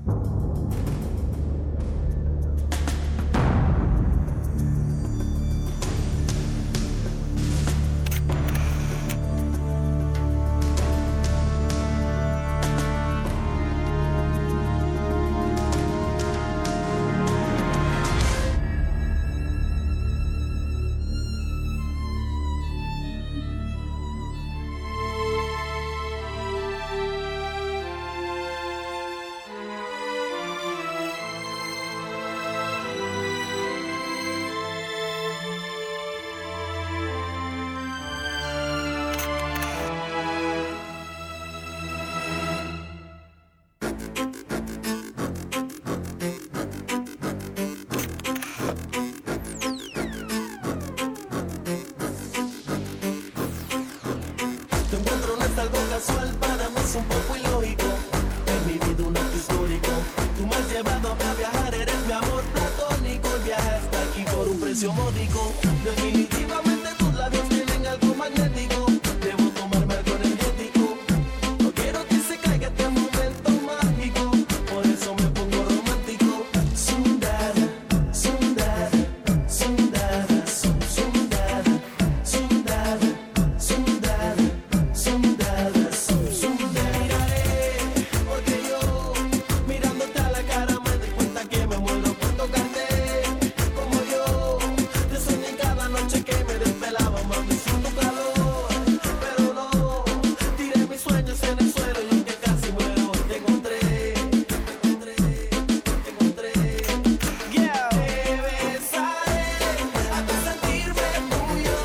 algo casual, para mí es un poco ilógico. En mi vida un acto histórico. Tú me has llevado a viajar, eres mi amor platónico. El viaje hasta aquí por un precio módico. Definitivamente tus labios tienen algo magnético. Debo tomarme algo energético. No quiero que se caiga este momento mágico. Por eso me pongo romántico. Sundara, sundara, sundara, sundara, sundara, sundara, sundara, sundara. Miraré, porque yo mirándote a la cara me doy cuenta que me muero por tocarte. Como yo te soñé cada noche que me desvelaba, mami, sin tu calor. Pero no, tiré mis sueños en el suelo y aunque casi muero, te encontré, te encontré, te encontré. Yeah. Te besaré hasta sentirme tuyo.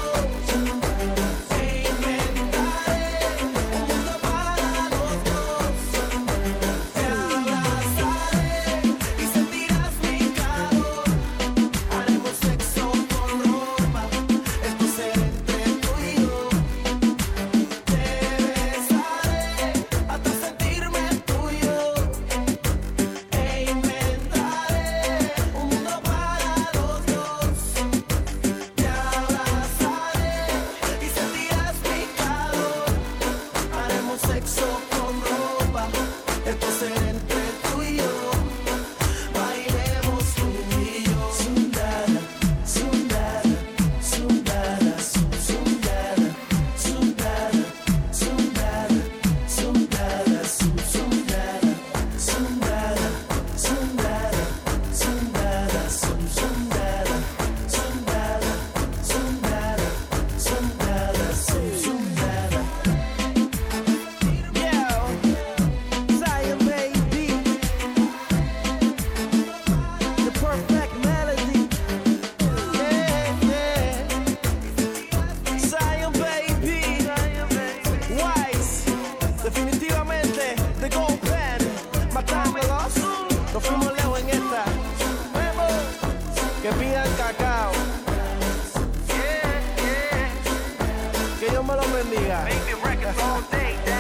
E inventaré un mundo para los dos. Te abrazaré y sentirás mi calor. Haremos sexo con ropa, esto será entre tú y yo. Te besaré hasta sentirme tuyo. E inventaré un mundo para los dos. Te abrazaré y sentirás mi calor. Haremos sexo con ropa, esto será entre tú y yo. Bailemos tú y yo. Sundara, sundara, sundara, sundara, sundara, sundara, sundara, sundara, sundara, sundara, sundara, sundara, sundara, sundara, sundara. Yeah, Zion baby, the perfect melody. Yeah, yeah. Zion baby, Wise, definitivamente the gold pen, matándolos. Nos fuimos lejos en esta. Que pidan cacao. Que Dios me los bendiga. Making records all day, Dad.